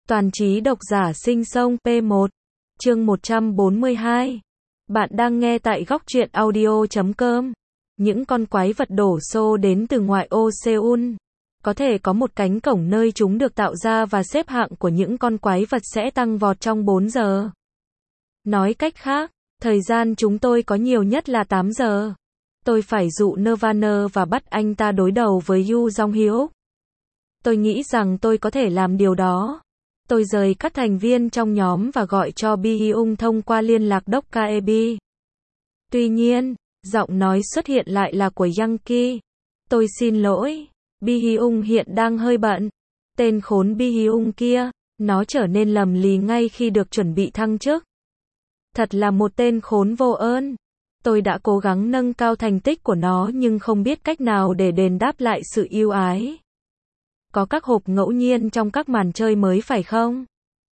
Toàn trí độc giả sinh sông P1, chương 142. Bạn đang nghe tại góc truyện audio.com. Những con quái vật đổ xô đến từ ngoại ô Seoul. Có thể có một cánh cổng nơi chúng được tạo ra và xếp hạng của những con quái vật sẽ tăng vọt trong 4 giờ. Nói cách khác, thời gian chúng tôi có nhiều nhất là 8 giờ. Tôi phải dụ Nirvana và bắt anh ta đối đầu với Yoo Jong-hyuk. Tôi nghĩ rằng tôi có thể làm điều đó. Tôi rời các thành viên trong nhóm và gọi cho Bi Hyung thông qua liên lạc Dokkaebi. Tuy nhiên, giọng nói xuất hiện lại là của Yankee. Tôi xin lỗi, Bi Hyung hiện đang hơi bận. Tên khốn Bi Hyung kia, nó trở nên lầm lì ngay khi được chuẩn bị thăng chức. Thật là một tên khốn vô ơn. Tôi đã cố gắng nâng cao thành tích của nó nhưng không biết cách nào để đền đáp lại sự ưu ái. Có các hộp ngẫu nhiên trong các màn chơi mới phải không?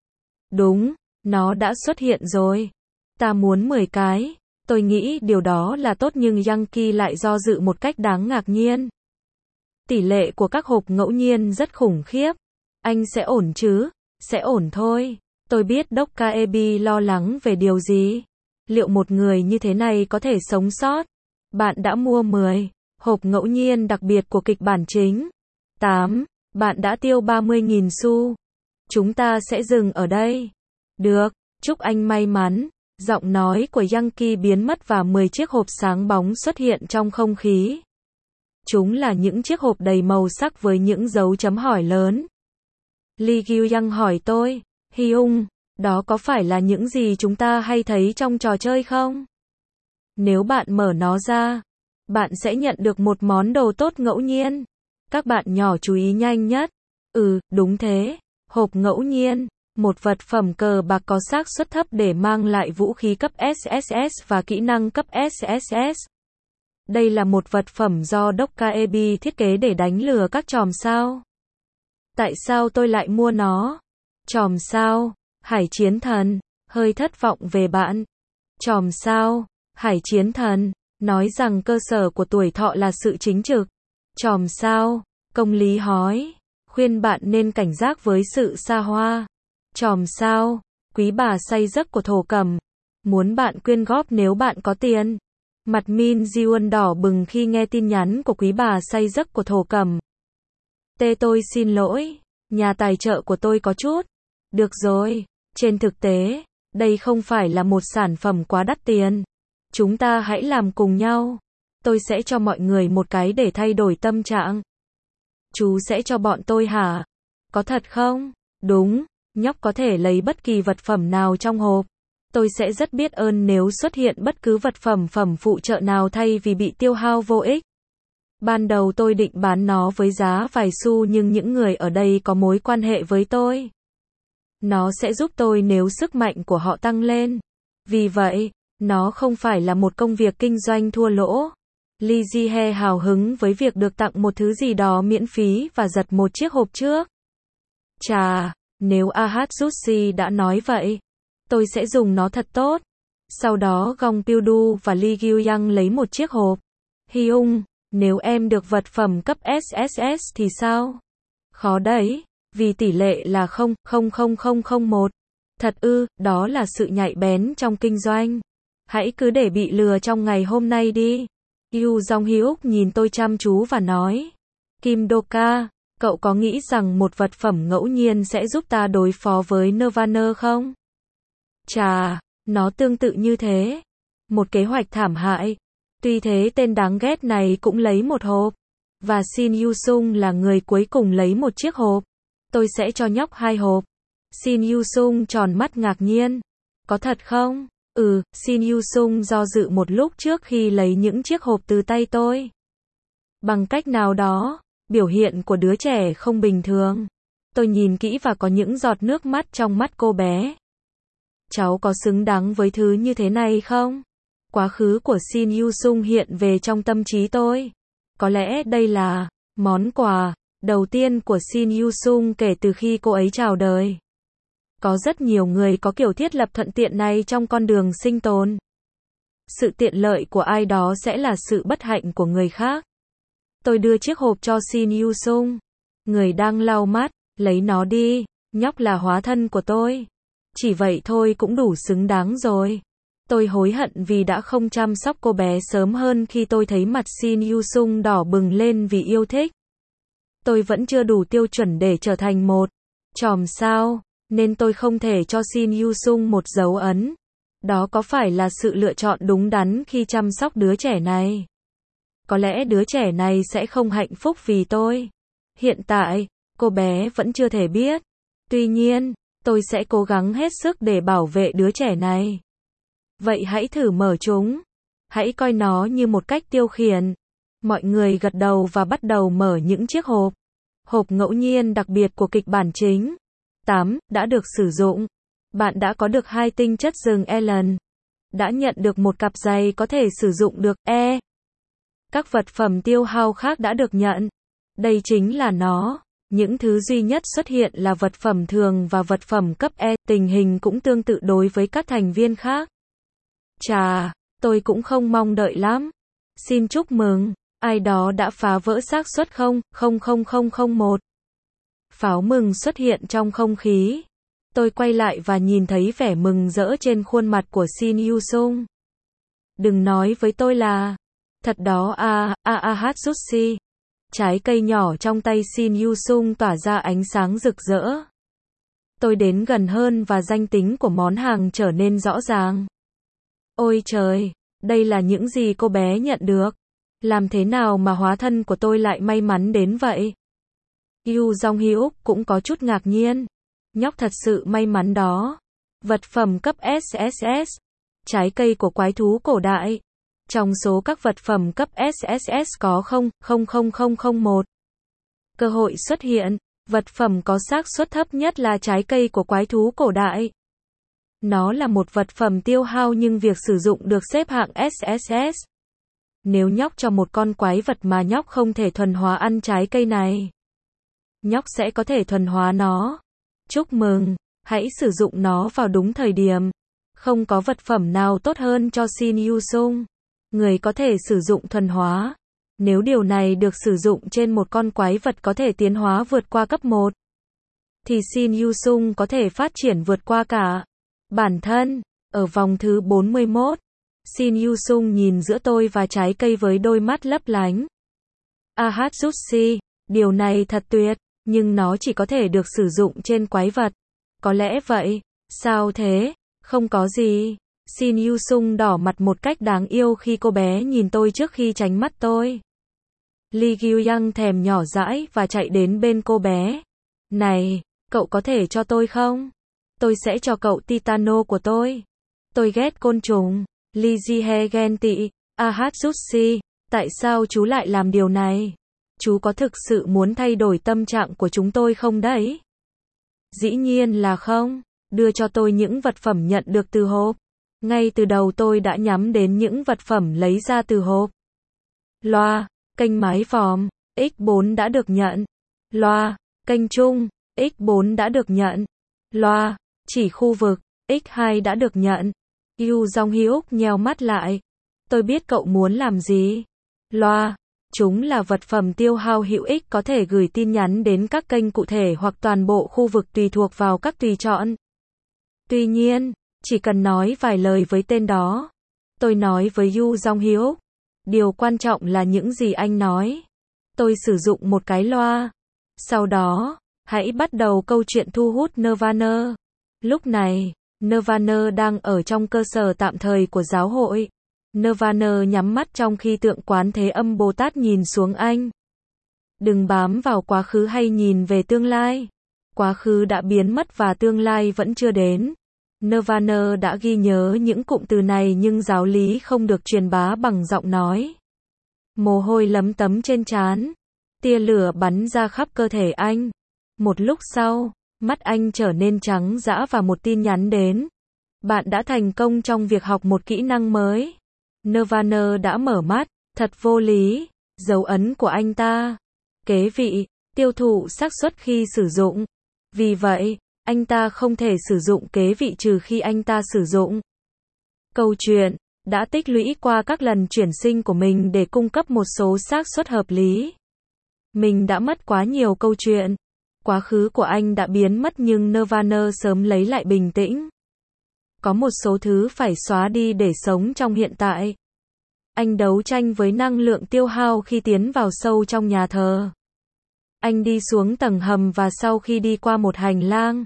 Đúng, nó đã xuất hiện rồi. Ta muốn 10 cái. Tôi nghĩ điều đó là tốt nhưng Yankee lại do dự một cách đáng ngạc nhiên. Tỷ lệ của các hộp ngẫu nhiên rất khủng khiếp. Anh sẽ ổn chứ? Sẽ ổn thôi. Tôi biết Dokkaebi lo lắng về điều gì. Liệu một người như thế này có thể sống sót? Bạn đã mua 10 hộp ngẫu nhiên đặc biệt của kịch bản chính. 8. Bạn đã tiêu 30.000 xu. Chúng ta sẽ dừng ở đây. Được, chúc anh may mắn. Giọng nói của Yankee biến mất và 10 chiếc hộp sáng bóng xuất hiện trong không khí. Chúng là những chiếc hộp đầy màu sắc với những dấu chấm hỏi lớn. Lee Gyu-young hỏi tôi, Hyung, đó có phải là những gì chúng ta hay thấy trong trò chơi không? Nếu bạn mở nó ra, bạn sẽ nhận được một món đồ tốt ngẫu nhiên. Các bạn nhỏ chú ý nhanh nhất. Đúng thế. Hộp ngẫu nhiên. Một vật phẩm cờ bạc có xác suất thấp để mang lại vũ khí cấp SSS và kỹ năng cấp SSS. Đây là một vật phẩm do Dokkaebi thiết kế để đánh lừa các tròm sao. Tại sao tôi lại mua nó? Tròm sao? Hải chiến thần. Hơi thất vọng về bạn. Tròm sao? Hải chiến thần. Nói rằng cơ sở của tuổi thọ là sự chính trực. Tròm sao? Công lý hói. Khuyên bạn nên cảnh giác với sự xa hoa. Tròm sao? Quý bà say giấc của thổ cẩm. Muốn bạn quyên góp nếu bạn có tiền. Mặt Min Ji-won đỏ bừng khi nghe tin nhắn của quý bà say giấc của thổ cẩm. Tôi xin lỗi. Nhà tài trợ của tôi có chút. Được rồi. Trên thực tế, đây không phải là một sản phẩm quá đắt tiền. Chúng ta hãy làm cùng nhau. Tôi sẽ cho mọi người một cái để thay đổi tâm trạng. Chú sẽ cho bọn tôi hả? Có thật không? Đúng, nhóc có thể lấy bất kỳ vật phẩm nào trong hộp. Tôi sẽ rất biết ơn nếu xuất hiện bất cứ vật phẩm phụ trợ nào thay vì bị tiêu hao vô ích. Ban đầu tôi định bán nó với giá vài xu nhưng những người ở đây có mối quan hệ với tôi. Nó sẽ giúp tôi nếu sức mạnh của họ tăng lên. Vì vậy, nó không phải là một công việc kinh doanh thua lỗ. Lee Ji-hye hào hứng với việc được tặng một thứ gì đó miễn phí và giật một chiếc hộp trước. Chà, nếu Ahatsushi đã nói vậy, tôi sẽ dùng nó thật tốt. Sau đó Gong Pil-du và Lee Gyu-young lấy một chiếc hộp. Hyung, nếu em được vật phẩm cấp SSS thì sao? Khó đấy, vì tỷ lệ là 0,00001. Thật đó là sự nhạy bén trong kinh doanh. Hãy cứ để bị lừa trong ngày hôm nay đi. Yoo Jong-hyuk nhìn tôi chăm chú và nói. Kim Do-ka, cậu có nghĩ rằng một vật phẩm ngẫu nhiên sẽ giúp ta đối phó với Nirvana không? Chà, nó tương tự như thế. Một kế hoạch thảm hại. Tuy thế tên đáng ghét này cũng lấy một hộp. Và Shin Yu-sung là người cuối cùng lấy một chiếc hộp. Tôi sẽ cho nhóc 2 hộp. Shin Yu-sung tròn mắt ngạc nhiên. Có thật không? Shin Yu-sung do dự một lúc trước khi lấy những chiếc hộp từ tay tôi. Bằng cách nào đó, biểu hiện của đứa trẻ không bình thường. Tôi nhìn kỹ và có những giọt nước mắt trong mắt cô bé. Cháu có xứng đáng với thứ như thế này không? Quá khứ của Shin Yu-sung hiện về trong tâm trí tôi. Có lẽ đây là món quà đầu tiên của Shin Yu-sung kể từ khi cô ấy chào đời. Có rất nhiều người có kiểu thiết lập thuận tiện này trong con đường sinh tồn. Sự tiện lợi của ai đó sẽ là sự bất hạnh của người khác. Tôi đưa chiếc hộp cho Shin Yu-sung. Người đang lau mắt, lấy nó đi. Nhóc là hóa thân của tôi. Chỉ vậy thôi cũng đủ xứng đáng rồi. Tôi hối hận vì đã không chăm sóc cô bé sớm hơn khi tôi thấy mặt Shin Yu Sung đỏ bừng lên vì yêu thích. Tôi vẫn chưa đủ tiêu chuẩn để trở thành một chòm sao, nên tôi không thể cho Shin Yu Sung một dấu ấn. Đó có phải là sự lựa chọn đúng đắn khi chăm sóc đứa trẻ này? Có lẽ đứa trẻ này sẽ không hạnh phúc vì tôi. Hiện tại, cô bé vẫn chưa thể biết. Tuy nhiên, tôi sẽ cố gắng hết sức để bảo vệ đứa trẻ này. Vậy hãy thử mở chúng. Hãy coi nó như một cách tiêu khiển. Mọi người gật đầu và bắt đầu mở những chiếc hộp. Hộp ngẫu nhiên đặc biệt của kịch bản chính. 8. Đã được sử dụng. Bạn đã có được 2 tinh chất rừng Ellen. Đã nhận được một cặp giày có thể sử dụng được E. Các vật phẩm tiêu hao khác đã được nhận. Đây chính là nó. Những thứ duy nhất xuất hiện là vật phẩm thường và vật phẩm cấp E. Tình hình cũng tương tự đối với các thành viên khác. Chà, tôi cũng không mong đợi lắm. Xin chúc mừng. Ai đó đã phá vỡ xác suất 0,00001. Pháo mừng xuất hiện trong không khí. Tôi quay lại và nhìn thấy vẻ mừng rỡ trên khuôn mặt của Shin Yu Sung. Đừng nói với tôi là thật đó Hatsushi. Trái cây nhỏ trong tay Shin Yu Sung tỏa ra ánh sáng rực rỡ. Tôi đến gần hơn và danh tính của món hàng trở nên rõ ràng. Ôi trời, đây là những gì cô bé nhận được. Làm thế nào mà hóa thân của tôi lại may mắn đến vậy? Yu Jong Hyuk cũng có chút ngạc nhiên. Nhóc thật sự may mắn đó. Vật phẩm cấp SSS. Trái cây của quái thú cổ đại. Trong số các vật phẩm cấp SSS có 0,00001. Cơ hội xuất hiện. Vật phẩm có xác suất thấp nhất là trái cây của quái thú cổ đại. Nó là một vật phẩm tiêu hao nhưng việc sử dụng được xếp hạng SSS. Nếu nhóc cho một con quái vật mà nhóc không thể thuần hóa ăn trái cây này, nhóc sẽ có thể thuần hóa nó. Chúc mừng, hãy sử dụng nó vào đúng thời điểm. Không có vật phẩm nào tốt hơn cho Shin Yu Sung. Người có thể sử dụng thuần hóa. Nếu điều này được sử dụng trên một con quái vật có thể tiến hóa vượt qua cấp 1, thì Shin Yu Sung có thể phát triển vượt qua cả bản thân. Ở vòng thứ 41, Shin Yu Sung nhìn giữa tôi và trái cây với đôi mắt lấp lánh. Hatsushi, điều này thật tuyệt, nhưng nó chỉ có thể được sử dụng trên quái vật. Có lẽ vậy. Sao thế? Không có gì. Shin Yu Sung đỏ mặt một cách đáng yêu khi cô bé nhìn tôi trước khi tránh mắt tôi. Lee Gyu-young thèm nhỏ dãi và chạy đến bên cô bé. Này, cậu có thể cho tôi không? Tôi sẽ cho cậu Titano của tôi. Tôi ghét côn trùng. Lee Ji-hye ghen tị. Hatsushi, tại sao chú lại làm điều này? Chú có thực sự muốn thay đổi tâm trạng của chúng tôi không đấy? Dĩ nhiên là không. Đưa cho tôi những vật phẩm nhận được từ hộp. Ngay từ đầu tôi đã nhắm đến những vật phẩm lấy ra từ hộp. Loa, kênh mái vòm, X4 đã được nhận. Loa, kênh trung, X4 đã được nhận. Loa, chỉ khu vực, X2 đã được nhận. Yu Jong Hyuk nheo mắt lại. Tôi biết cậu muốn làm gì. Loa, chúng là vật phẩm tiêu hao hữu ích có thể gửi tin nhắn đến các kênh cụ thể hoặc toàn bộ khu vực tùy thuộc vào các tùy chọn. Tuy nhiên, chỉ cần nói vài lời với tên đó. Tôi nói với Yu Jong Hyuk. Điều quan trọng là những gì anh nói. Tôi sử dụng một cái loa. Sau đó, hãy bắt đầu câu chuyện thu hút Nirvana. Lúc này, Nirvana đang ở trong cơ sở tạm thời của giáo hội. Nirvana nhắm mắt trong khi tượng Quán Thế Âm Bồ Tát nhìn xuống anh. Đừng bám vào quá khứ hay nhìn về tương lai. Quá khứ đã biến mất và tương lai vẫn chưa đến. Nirvana đã ghi nhớ những cụm từ này nhưng giáo lý không được truyền bá bằng giọng nói. Mồ hôi lấm tấm trên trán. Tia lửa bắn ra khắp cơ thể anh. Một lúc sau, mắt anh trở nên trắng dã và một tin nhắn đến. Bạn đã thành công trong việc học một kỹ năng mới. Nirvana đã mở mắt. Thật vô lý. Dấu ấn của anh ta. Kế vị, tiêu thụ xác suất khi sử dụng. Vì vậy, anh ta không thể sử dụng kế vị trừ khi anh ta sử dụng. Câu chuyện đã tích lũy qua các lần chuyển sinh của mình để cung cấp một số xác suất hợp lý. Mình đã mất quá nhiều câu chuyện. Quá khứ của anh đã biến mất nhưng Nirvana sớm lấy lại bình tĩnh. Có một số thứ phải xóa đi để sống trong hiện tại. Anh đấu tranh với năng lượng tiêu hao khi tiến vào sâu trong nhà thờ. Anh đi xuống tầng hầm và sau khi đi qua một hành lang,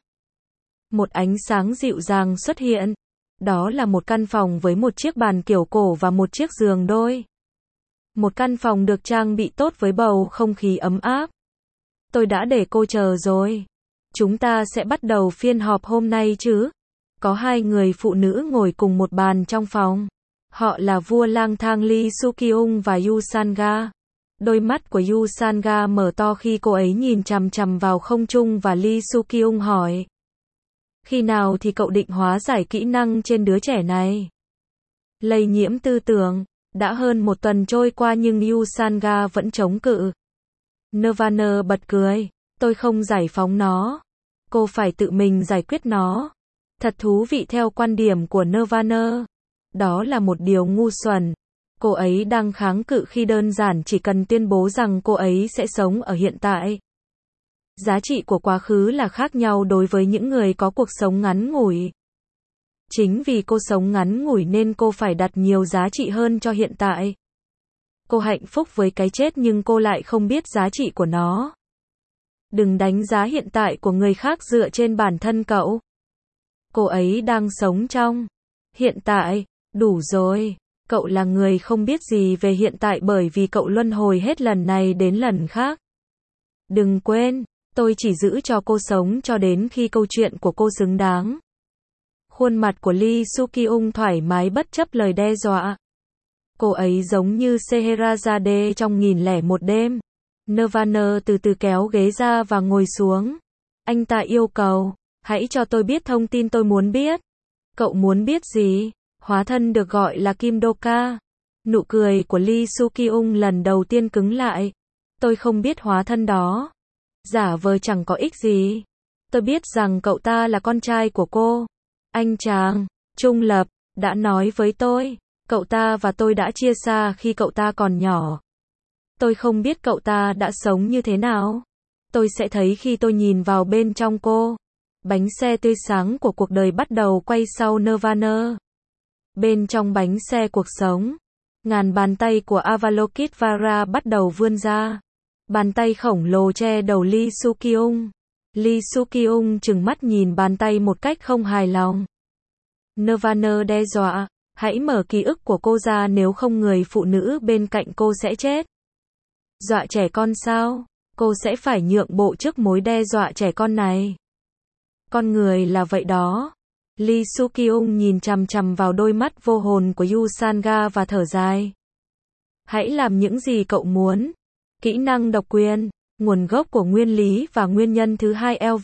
một ánh sáng dịu dàng xuất hiện. Đó là một căn phòng với một chiếc bàn kiểu cổ và một chiếc giường đôi. Một căn phòng được trang bị tốt với bầu không khí ấm áp. Tôi đã để cô chờ rồi. Chúng ta sẽ bắt đầu phiên họp hôm nay chứ? Có hai người phụ nữ ngồi cùng một bàn trong phòng. Họ là vua lang thang Lee Soo-kyung và Yoo Sang-ga. Đôi mắt của Yoo Sang-ga mở to khi cô ấy nhìn chằm chằm vào không trung và Lee Soo-kyung hỏi. Khi nào thì cậu định hóa giải kỹ năng trên đứa trẻ này? Lây nhiễm tư tưởng. Đã hơn một tuần trôi qua nhưng Yoo Sang-ga vẫn chống cự. Nirvana bật cười. Tôi không giải phóng nó. Cô phải tự mình giải quyết nó. Thật thú vị theo quan điểm của Nirvana. Đó là một điều ngu xuẩn. Cô ấy đang kháng cự khi đơn giản chỉ cần tuyên bố rằng cô ấy sẽ sống ở hiện tại. Giá trị của quá khứ là khác nhau đối với những người có cuộc sống ngắn ngủi. Chính vì cô sống ngắn ngủi nên cô phải đặt nhiều giá trị hơn cho hiện tại. Cô hạnh phúc với cái chết nhưng cô lại không biết giá trị của nó. Đừng đánh giá hiện tại của người khác dựa trên bản thân cậu. Cô ấy đang sống trong hiện tại. Đủ rồi. Cậu là người không biết gì về hiện tại bởi vì cậu luân hồi hết lần này đến lần khác. Đừng quên, tôi chỉ giữ cho cô sống cho đến khi câu chuyện của cô xứng đáng. Khuôn mặt của Lee Soo-kyung thoải mái bất chấp lời đe dọa. Cô ấy giống như Scheherazade trong 1001 đêm. Nirvana từ từ kéo ghế ra và ngồi xuống. Anh ta yêu cầu, hãy cho tôi biết thông tin tôi muốn biết. Cậu muốn biết gì? Hóa thân được gọi là Kim Do-ka. Nụ cười của Lee Soo-kyung lần đầu tiên cứng lại. Tôi không biết hóa thân đó. Giả vờ chẳng có ích gì. Tôi biết rằng cậu ta là con trai của cô. Anh chàng, trung lập, đã nói với tôi. Cậu ta và tôi đã chia xa khi cậu ta còn nhỏ. Tôi không biết cậu ta đã sống như thế nào. Tôi sẽ thấy khi tôi nhìn vào bên trong cô. Bánh xe tươi sáng của cuộc đời bắt đầu quay sau Nirvana. Bên trong bánh xe cuộc sống, ngàn bàn tay của Avalokiteshvara bắt đầu vươn ra. Bàn tay khổng lồ che đầu Lee Soo-kyung. Lee Soo-kyung trừng mắt nhìn bàn tay một cách không hài lòng. Nirvana đe dọa, hãy mở ký ức của cô ra nếu không người phụ nữ bên cạnh cô sẽ chết. Dọa trẻ con sao? Cô sẽ phải nhượng bộ trước mối đe dọa trẻ con này. Con người là vậy đó. Lee Soo-kyung nhìn chằm chằm vào đôi mắt vô hồn của Yoo Sang-ga và thở dài. Hãy làm những gì cậu muốn. Kỹ năng độc quyền, nguồn gốc của nguyên lý và nguyên nhân thứ hai LV.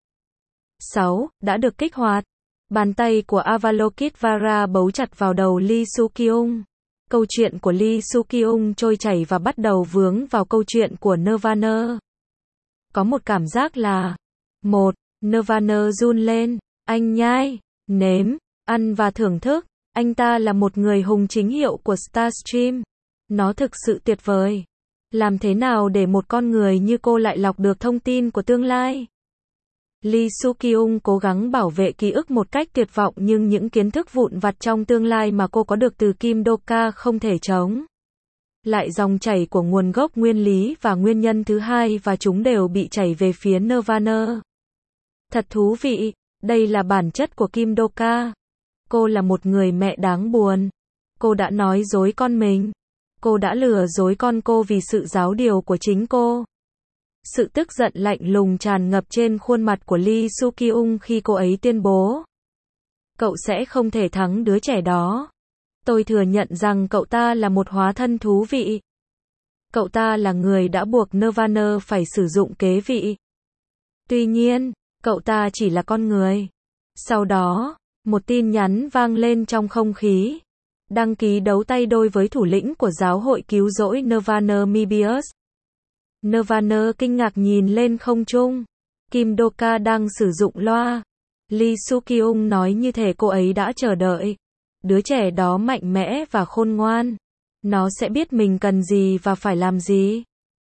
6. Đã được kích hoạt. Bàn tay của Avalokiteshvara bấu chặt vào đầu Lee Soo-kyung. Câu chuyện của Lee Soo-kyung trôi chảy và bắt đầu vướng vào câu chuyện của Nirvana. Có một cảm giác là 1. Nirvana run lên. Anh nhai, nếm, ăn và thưởng thức. Anh ta là một người hùng chính hiệu của Starstream. Nó thực sự tuyệt vời. Làm thế nào để một con người như cô lại lọc được thông tin của tương lai? Lee Soo-kyung cố gắng bảo vệ ký ức một cách tuyệt vọng nhưng những kiến thức vụn vặt trong tương lai mà cô có được từ Kim Do-ka không thể chống lại dòng chảy của nguồn gốc nguyên lý và nguyên nhân thứ hai và chúng đều bị chảy về phía Nirvana. Thật thú vị, đây là bản chất của Kim Do-ka. Cô là một người mẹ đáng buồn. Cô đã nói dối con mình. Cô đã lừa dối con cô vì sự giáo điều của chính cô. Sự tức giận lạnh lùng tràn ngập trên khuôn mặt của Lee Soo-kyung khi cô ấy tuyên bố. Cậu sẽ không thể thắng đứa trẻ đó. Tôi thừa nhận rằng cậu ta là một hóa thân thú vị. Cậu ta là người đã buộc Nirvana phải sử dụng kế vị. Tuy nhiên, cậu ta chỉ là con người. Sau đó, một tin nhắn vang lên trong không khí. Đăng ký đấu tay đôi với thủ lĩnh của giáo hội cứu rỗi Nirvana Mebius. Nirvana kinh ngạc nhìn lên không trung. Kim Do-ka đang sử dụng loa. Lee Soo-kyung nói như thể cô ấy đã chờ đợi. Đứa trẻ đó mạnh mẽ và khôn ngoan. Nó sẽ biết mình cần gì và phải làm gì.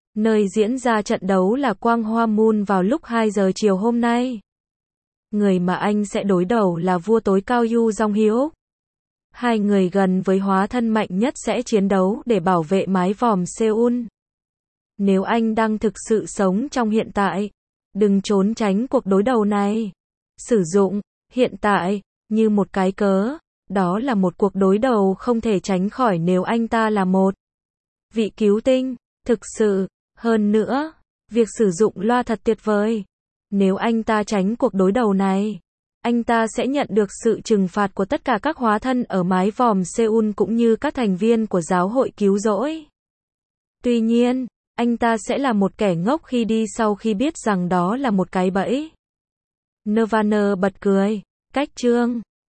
Nơi diễn ra trận đấu là Quang Hoa Moon vào lúc 2 giờ chiều hôm nay. Người mà anh sẽ đối đầu là vua tối cao Yu Jong Hyuk. Hai người gần với hóa thân mạnh nhất sẽ chiến đấu để bảo vệ mái vòm Seoul. Nếu anh đang thực sự sống trong hiện tại, đừng trốn tránh cuộc đối đầu này. Sử dụng hiện tại như một cái cớ, đó là một cuộc đối đầu không thể tránh khỏi nếu anh ta là một vị cứu tinh, thực sự. Hơn nữa, việc sử dụng loa thật tuyệt vời. Nếu anh ta tránh cuộc đối đầu này, anh ta sẽ nhận được sự trừng phạt của tất cả các hóa thân ở mái vòm Seoul cũng như các thành viên của giáo hội cứu rỗi. Tuy nhiên, anh ta sẽ là một kẻ ngốc khi đi sau khi biết rằng đó là một cái bẫy. Nirvana bật cười. Cách chương